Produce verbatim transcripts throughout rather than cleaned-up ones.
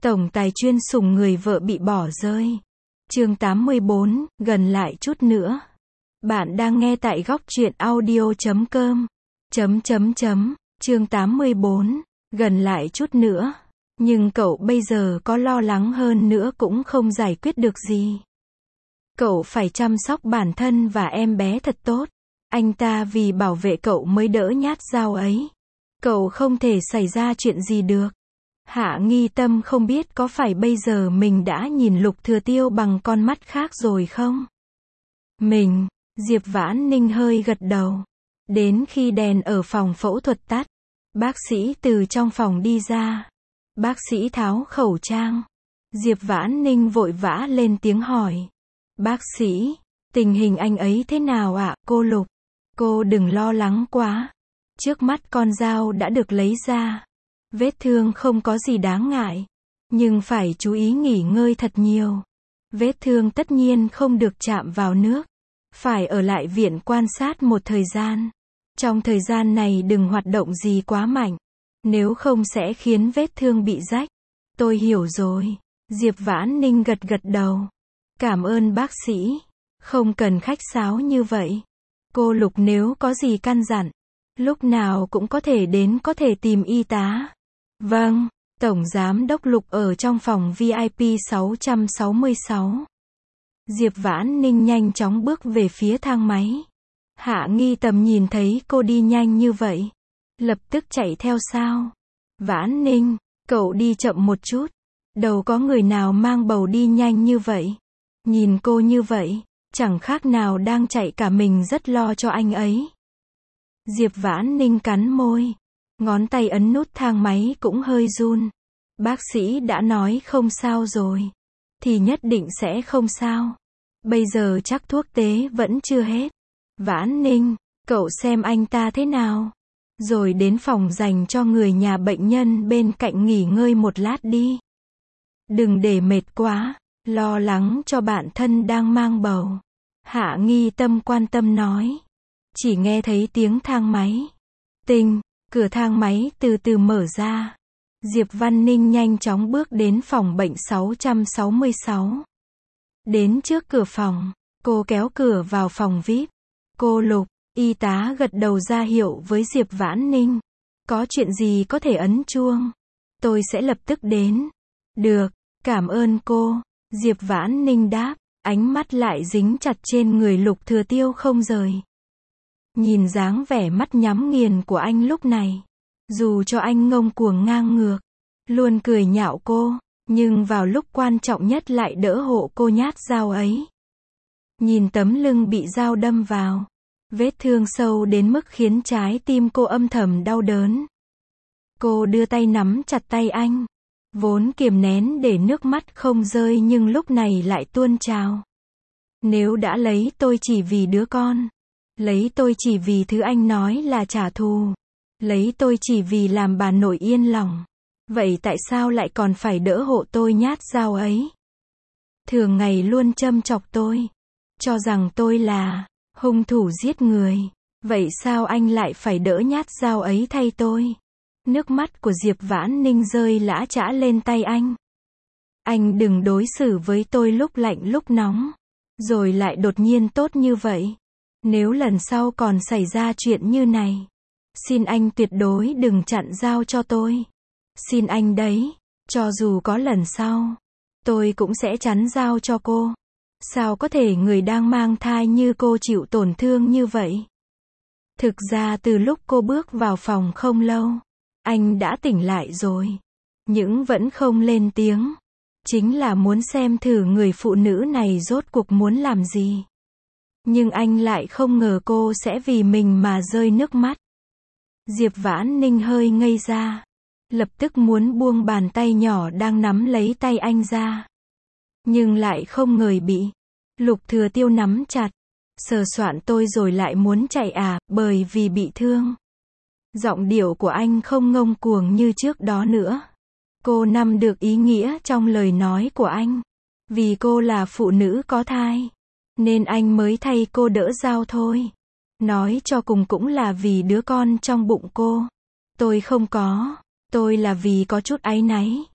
Tổng tài chuyên sủng người vợ bị bỏ rơi. Chương tám mươi bốn, gần lại chút nữa. Bạn đang nghe tại góc truyện audio chấm com. Chấm chấm chấm, chương tám mươi bốn, gần lại chút nữa. Nhưng cậu bây giờ có lo lắng hơn nữa cũng không giải quyết được gì. Cậu phải chăm sóc bản thân và em bé thật tốt. Anh ta vì bảo vệ cậu mới đỡ nhát dao ấy. Cậu không thể xảy ra chuyện gì được. Hạ Nghi Tâm không biết có phải bây giờ mình đã nhìn Lục Thừa Tiêu bằng con mắt khác rồi không? Mình, Diệp Vãn Ninh hơi gật đầu. Đến khi đèn ở phòng phẫu thuật tắt, bác sĩ từ trong phòng đi ra. Bác sĩ tháo khẩu trang. Diệp Vãn Ninh vội vã lên tiếng hỏi. Bác sĩ, tình hình anh ấy thế nào ạ, cô Lục? Cô đừng lo lắng quá. Trước mắt con dao đã được lấy ra. Vết thương không có gì đáng ngại. Nhưng phải chú ý nghỉ ngơi thật nhiều. Vết thương tất nhiên không được chạm vào nước. Phải ở lại viện quan sát một thời gian. Trong thời gian này đừng hoạt động gì quá mạnh. Nếu không sẽ khiến vết thương bị rách. Tôi hiểu rồi. Diệp Vãn Ninh gật gật đầu. Cảm ơn bác sĩ. Không cần khách sáo như vậy. Cô Lục nếu có gì căn dặn, lúc nào cũng có thể đến có thể tìm y tá. Vâng, Tổng Giám đốc Lục ở trong phòng vi ai pi sáu trăm sáu mươi sáu. Diệp Vãn Ninh nhanh chóng bước về phía thang máy. Hạ Nghi Tầm nhìn thấy cô đi nhanh như vậy. Lập tức chạy theo sao. Vãn Ninh, cậu đi chậm một chút. Đâu có người nào mang bầu đi nhanh như vậy. Nhìn cô như vậy, chẳng khác nào đang chạy cả mình rất lo cho anh ấy. Diệp Vãn Ninh cắn môi. Ngón tay ấn nút thang máy cũng hơi run. Bác sĩ đã nói không sao rồi. Thì nhất định sẽ không sao. Bây giờ chắc thuốc tế vẫn chưa hết. Vãn Ninh, cậu xem anh ta thế nào. Rồi đến phòng dành cho người nhà bệnh nhân bên cạnh nghỉ ngơi một lát đi. Đừng để mệt quá. Lo lắng cho bạn thân đang mang bầu. Hạ Nghi Tâm quan tâm nói. Chỉ nghe thấy tiếng thang máy. Tinh, cửa thang máy từ từ mở ra. Diệp Văn Ninh nhanh chóng bước đến phòng bệnh sáu trăm sáu mươi sáu. Đến trước cửa phòng, cô kéo cửa vào phòng vi ai pi. Cô Lục, y tá gật đầu ra hiệu với Diệp Vãn Ninh. Có chuyện gì có thể ấn chuông. Tôi sẽ lập tức đến. Được, cảm ơn cô. Diệp Vãn Ninh đáp, ánh mắt lại dính chặt trên người Lục Thừa Tiêu không rời. Nhìn dáng vẻ mắt nhắm nghiền của anh lúc này. Dù cho anh ngông cuồng ngang ngược, luôn cười nhạo cô, nhưng vào lúc quan trọng nhất lại đỡ hộ cô nhát dao ấy. Nhìn tấm lưng bị dao đâm vào. Vết thương sâu đến mức khiến trái tim cô âm thầm đau đớn. Cô đưa tay nắm chặt tay anh. Vốn kiềm nén để nước mắt không rơi nhưng lúc này lại tuôn trào. Nếu đã lấy tôi chỉ vì đứa con. Lấy tôi chỉ vì thứ anh nói là trả thù. Lấy tôi chỉ vì làm bà nội yên lòng. Vậy tại sao lại còn phải đỡ hộ tôi nhát dao ấy? Thường ngày luôn châm chọc tôi. Cho rằng tôi là hung thủ giết người. Vậy sao anh lại phải đỡ nhát dao ấy thay tôi? Nước mắt của Diệp Vãn Ninh rơi lã chã lên tay anh. Anh đừng đối xử với tôi lúc lạnh lúc nóng. Rồi lại đột nhiên tốt như vậy. Nếu lần sau còn xảy ra chuyện như này. Xin anh tuyệt đối đừng chặn dao cho tôi. Xin anh đấy. Cho dù có lần sau. Tôi cũng sẽ chắn dao cho cô. Sao có thể người đang mang thai như cô chịu tổn thương như vậy? Thực ra từ lúc cô bước vào phòng không lâu. Anh đã tỉnh lại rồi. Nhưng vẫn không lên tiếng. Chính là muốn xem thử người phụ nữ này rốt cuộc muốn làm gì. Nhưng anh lại không ngờ cô sẽ vì mình mà rơi nước mắt. Diệp Vãn Ninh hơi ngây ra. Lập tức muốn buông bàn tay nhỏ đang nắm lấy tay anh ra. Nhưng lại không ngờ bị Lục Thừa Tiêu nắm chặt. Sờ soạn tôi rồi lại muốn chạy à, bởi vì bị thương. Giọng điệu của anh không ngông cuồng như trước đó nữa. Cô nắm được ý nghĩa trong lời nói của anh. Vì cô là phụ nữ có thai. Nên anh mới thay cô đỡ dao thôi. Nói cho cùng cũng là vì đứa con trong bụng cô. Tôi không có. Tôi là vì có chút áy náy.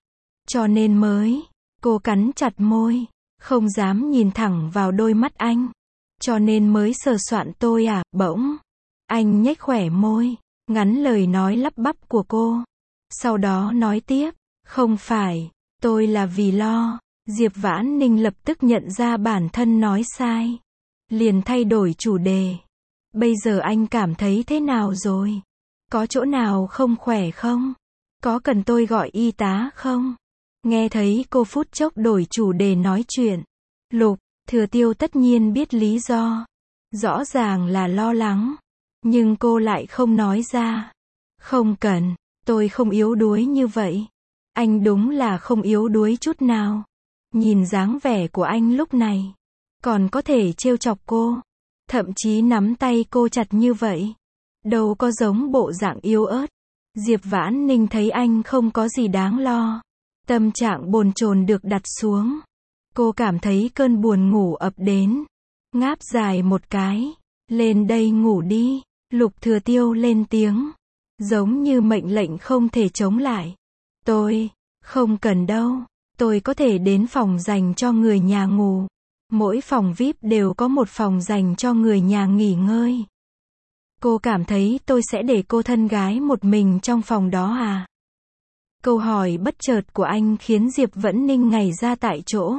Cho nên mới, cô cắn chặt môi, không dám nhìn thẳng vào đôi mắt anh. Cho nên mới sờ soạn tôi à, bỗng. Anh nhếch khỏe môi, ngắn lời nói lắp bắp của cô. Sau đó nói tiếp, không phải, tôi là vì lo. Diệp Vãn Ninh lập tức nhận ra bản thân nói sai. Liền thay đổi chủ đề. Bây giờ anh cảm thấy thế nào rồi? Có chỗ nào không khỏe không? Có cần tôi gọi y tá không? Nghe thấy cô phút chốc đổi chủ đề nói chuyện. Lục Thừa Tiêu tất nhiên biết lý do. Rõ ràng là lo lắng. Nhưng cô lại không nói ra. Không cần, tôi không yếu đuối như vậy. Anh đúng là không yếu đuối chút nào. Nhìn dáng vẻ của anh lúc này. Còn có thể trêu chọc cô. Thậm chí nắm tay cô chặt như vậy. Đâu có giống bộ dạng yếu ớt. Diệp Vãn Ninh thấy anh không có gì đáng lo. Tâm trạng bồn chồn được đặt xuống. Cô cảm thấy cơn buồn ngủ ập đến. Ngáp dài một cái. Lên đây ngủ đi. Lục Thừa Tiêu lên tiếng. Giống như mệnh lệnh không thể chống lại. Tôi, không cần đâu. Tôi có thể đến phòng dành cho người nhà ngủ. Mỗi phòng vi ai pi đều có một phòng dành cho người nhà nghỉ ngơi. Cô cảm thấy tôi sẽ để cô thân gái một mình trong phòng đó à? Câu hỏi bất chợt của anh khiến Diệp Vãn Ninh ngây ra tại chỗ.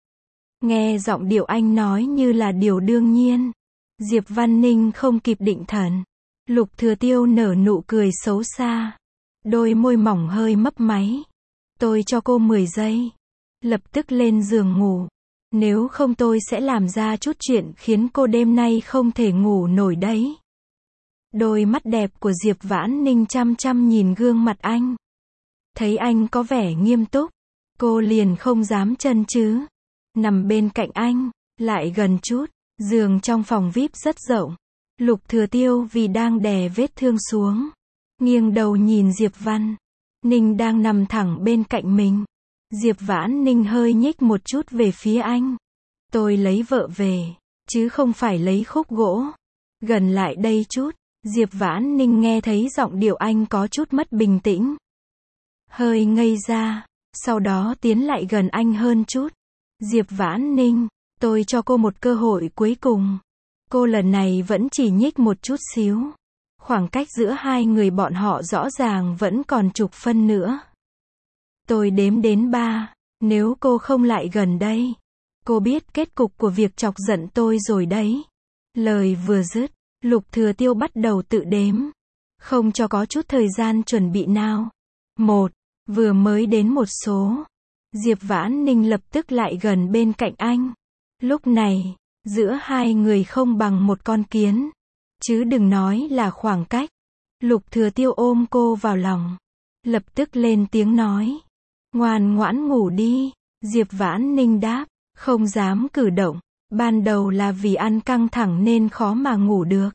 Nghe giọng điệu anh nói như là điều đương nhiên. Diệp Vãn Ninh không kịp định thần. Lục Thừa Tiêu nở nụ cười xấu xa. Đôi môi mỏng hơi mấp máy. Tôi cho cô mười giây. Lập tức lên giường ngủ. Nếu không tôi sẽ làm ra chút chuyện khiến cô đêm nay không thể ngủ nổi đấy. Đôi mắt đẹp của Diệp Vãn Ninh chăm chăm nhìn gương mặt anh. Thấy anh có vẻ nghiêm túc. Cô liền không dám chân chứ. Nằm bên cạnh anh. Lại gần chút. Giường trong phòng vi ai pi rất rộng. Lục Thừa Tiêu vì đang đè vết thương xuống. Nghiêng đầu nhìn Diệp Vãn Ninh đang nằm thẳng bên cạnh mình. Diệp Vãn Ninh hơi nhích một chút về phía anh. Tôi lấy vợ về. Chứ không phải lấy khúc gỗ. Gần lại đây chút. Diệp Vãn Ninh nghe thấy giọng điệu anh có chút mất bình tĩnh. Hơi ngây ra. Sau đó tiến lại gần anh hơn chút. Diệp Vãn Ninh, tôi cho cô một cơ hội cuối cùng. Cô lần này vẫn chỉ nhích một chút xíu. Khoảng cách giữa hai người bọn họ rõ ràng vẫn còn chục phân nữa. Tôi đếm đến ba. Nếu cô không lại gần đây. Cô biết kết cục của việc chọc giận tôi rồi đấy. Lời vừa dứt. Lục Thừa Tiêu bắt đầu tự đếm. Không cho có chút thời gian chuẩn bị nào. Một. Vừa mới đến một số. Diệp Vãn Ninh lập tức lại gần bên cạnh anh. Lúc này, giữa hai người không bằng một con kiến. Chứ đừng nói là khoảng cách. Lục Thừa Tiêu ôm cô vào lòng. Lập tức lên tiếng nói. Ngoan ngoãn ngủ đi. Diệp Vãn Ninh đáp. Không dám cử động. Ban đầu là vì ăn căng thẳng nên khó mà ngủ được.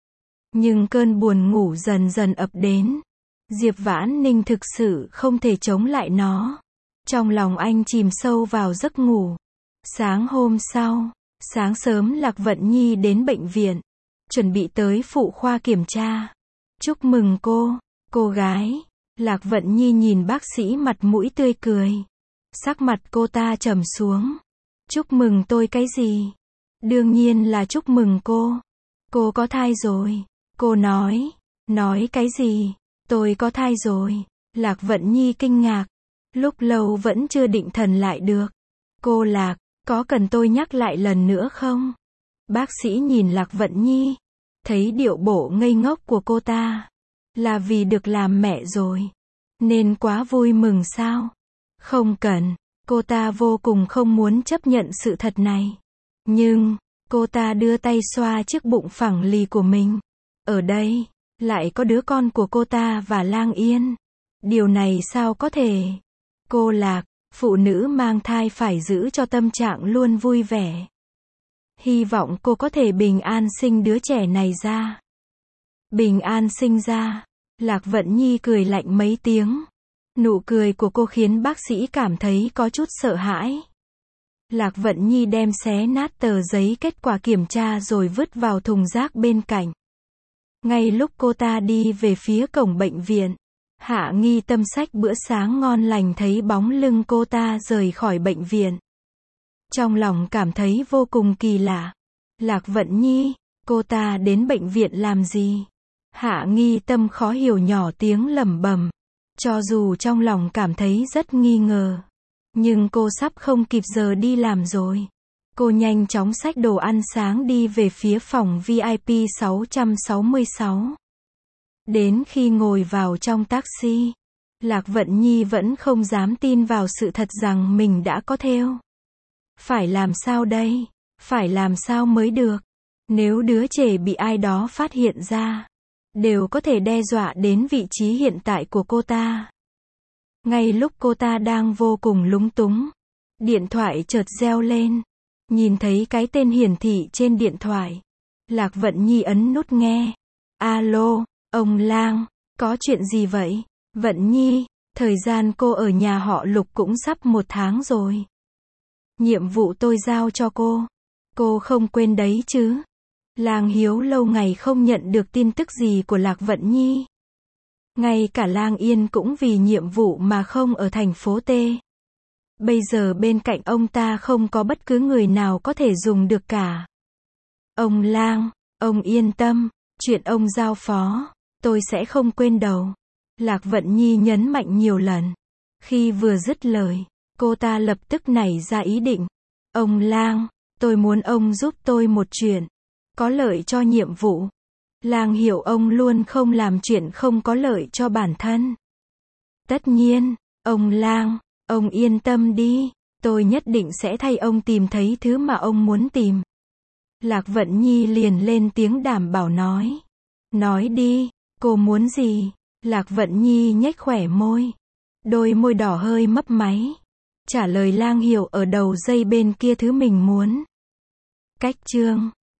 Nhưng cơn buồn ngủ dần dần ập đến. Diệp Vãn Ninh thực sự không thể chống lại nó. Trong lòng anh chìm sâu vào giấc ngủ. Sáng hôm sau, sáng sớm Lạc Vận Nhi đến bệnh viện. Chuẩn bị tới phụ khoa kiểm tra. Chúc mừng cô, cô gái. Lạc Vận Nhi nhìn bác sĩ mặt mũi tươi cười. Sắc mặt cô ta trầm xuống. Chúc mừng tôi cái gì? Đương nhiên là chúc mừng cô. Cô có thai rồi. Cô nói. Nói cái gì? Tôi có thai rồi. Lạc Vận Nhi kinh ngạc. Lúc lâu vẫn chưa định thần lại được. Cô Lạc, có cần tôi nhắc lại lần nữa không? Bác sĩ nhìn Lạc Vận Nhi. Thấy điệu bộ ngây ngốc của cô ta. Là vì được làm mẹ rồi. Nên quá vui mừng sao? Không cần. Cô ta vô cùng không muốn chấp nhận sự thật này. Nhưng, cô ta đưa tay xoa chiếc bụng phẳng lì của mình. Ở đây, lại có đứa con của cô ta và Lang Yên. Điều này sao có thể? Cô Lạc, phụ nữ mang thai phải giữ cho tâm trạng luôn vui vẻ. Hy vọng cô có thể bình an sinh đứa trẻ này ra. Bình an sinh ra. Lạc Vận Nhi cười lạnh mấy tiếng. Nụ cười của cô khiến bác sĩ cảm thấy có chút sợ hãi. Lạc Vận Nhi đem xé nát tờ giấy kết quả kiểm tra rồi vứt vào thùng rác bên cạnh. Ngay lúc cô ta đi về phía cổng bệnh viện, Hạ Nghi Tâm xách bữa sáng ngon lành thấy bóng lưng cô ta rời khỏi bệnh viện. Trong lòng cảm thấy vô cùng kỳ lạ. Lạc Vận Nhi, cô ta đến bệnh viện làm gì? Hạ Nghi Tâm khó hiểu nhỏ tiếng lẩm bẩm. Cho dù trong lòng cảm thấy rất nghi ngờ, nhưng cô sắp không kịp giờ đi làm rồi. Cô nhanh chóng xách đồ ăn sáng đi về phía phòng vi ai pi sáu trăm sáu mươi sáu. Đến khi ngồi vào trong taxi, Lạc Vận Nhi vẫn không dám tin vào sự thật rằng mình đã có thêu. Phải làm sao đây? Phải làm sao mới được? Nếu đứa trẻ bị ai đó phát hiện ra, đều có thể đe dọa đến vị trí hiện tại của cô ta. Ngay lúc cô ta đang vô cùng lúng túng, điện thoại chợt reo lên. Nhìn thấy cái tên hiển thị trên điện thoại, Lạc Vận Nhi ấn nút nghe. Alo, ông Lang, có chuyện gì vậy? Vận Nhi, thời gian cô ở nhà họ Lục cũng sắp một tháng rồi. Nhiệm vụ tôi giao cho cô, cô không quên đấy chứ? Lang Hiếu lâu ngày không nhận được tin tức gì của Lạc Vận Nhi. Ngay cả Lang Yên cũng vì nhiệm vụ mà không ở thành phố T. Bây giờ bên cạnh ông ta không có bất cứ người nào có thể dùng được cả. Ông Lang, ông yên tâm, chuyện ông giao phó, tôi sẽ không quên đâu. Lạc Vận Nhi nhấn mạnh nhiều lần. Khi vừa dứt lời, cô ta lập tức nảy ra ý định. Ông Lang, tôi muốn ông giúp tôi một chuyện, có lợi cho nhiệm vụ. Lang hiểu ông luôn không làm chuyện không có lợi cho bản thân. Tất nhiên, ông Lang, ông yên tâm đi, tôi nhất định sẽ thay ông tìm thấy thứ mà ông muốn tìm. Lạc Vận Nhi liền lên tiếng đảm bảo nói. Nói đi, cô muốn gì? Lạc Vận Nhi nhếch khỏe môi. Đôi môi đỏ hơi mấp máy. Trả lời Lang hiểu ở đầu dây bên kia thứ mình muốn. Cách chương